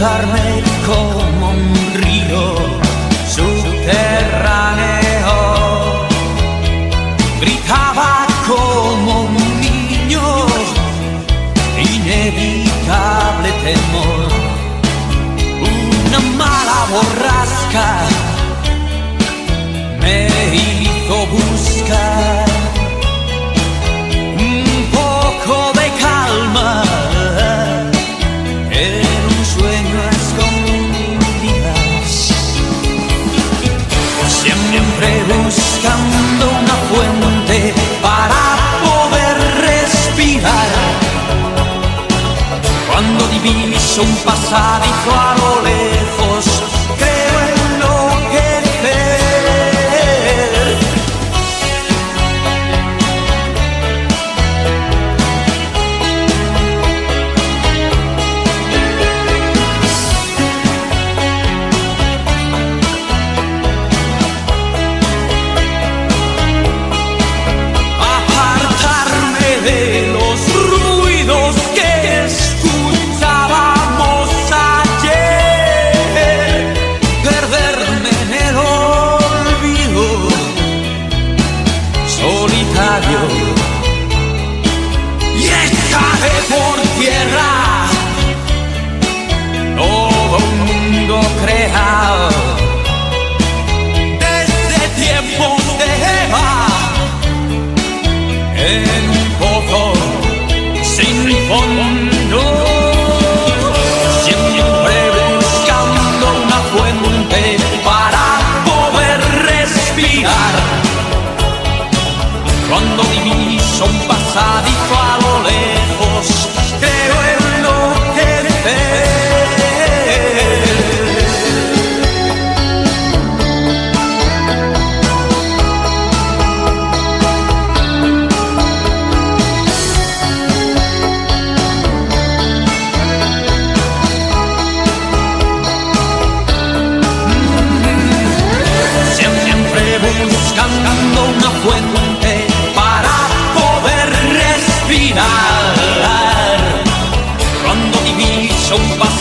desbordarme como un río subterráneo. Gritaba como un niño, inevitable temor. Una mala borrasca me hizo buscar un poco de calma en un sueño a escondidas, siempre buscando una fuente para poder respirar. Cuando diviso un pasadizo a lo lejos, creo enloquecer. Apartarme de los ruidos que escuchábamos ayer, perderme en el olvido solitario, y echaré por tierra todo un mundo creado desde tiempos de Eva, en un pozo sin fondo, siempre buscando una fuente para poder respirar. Cuando diviso un pasadizo a lo lejos, creo enloquecer. Siempre buscando una fuente para poder respirar. Cuando diviso un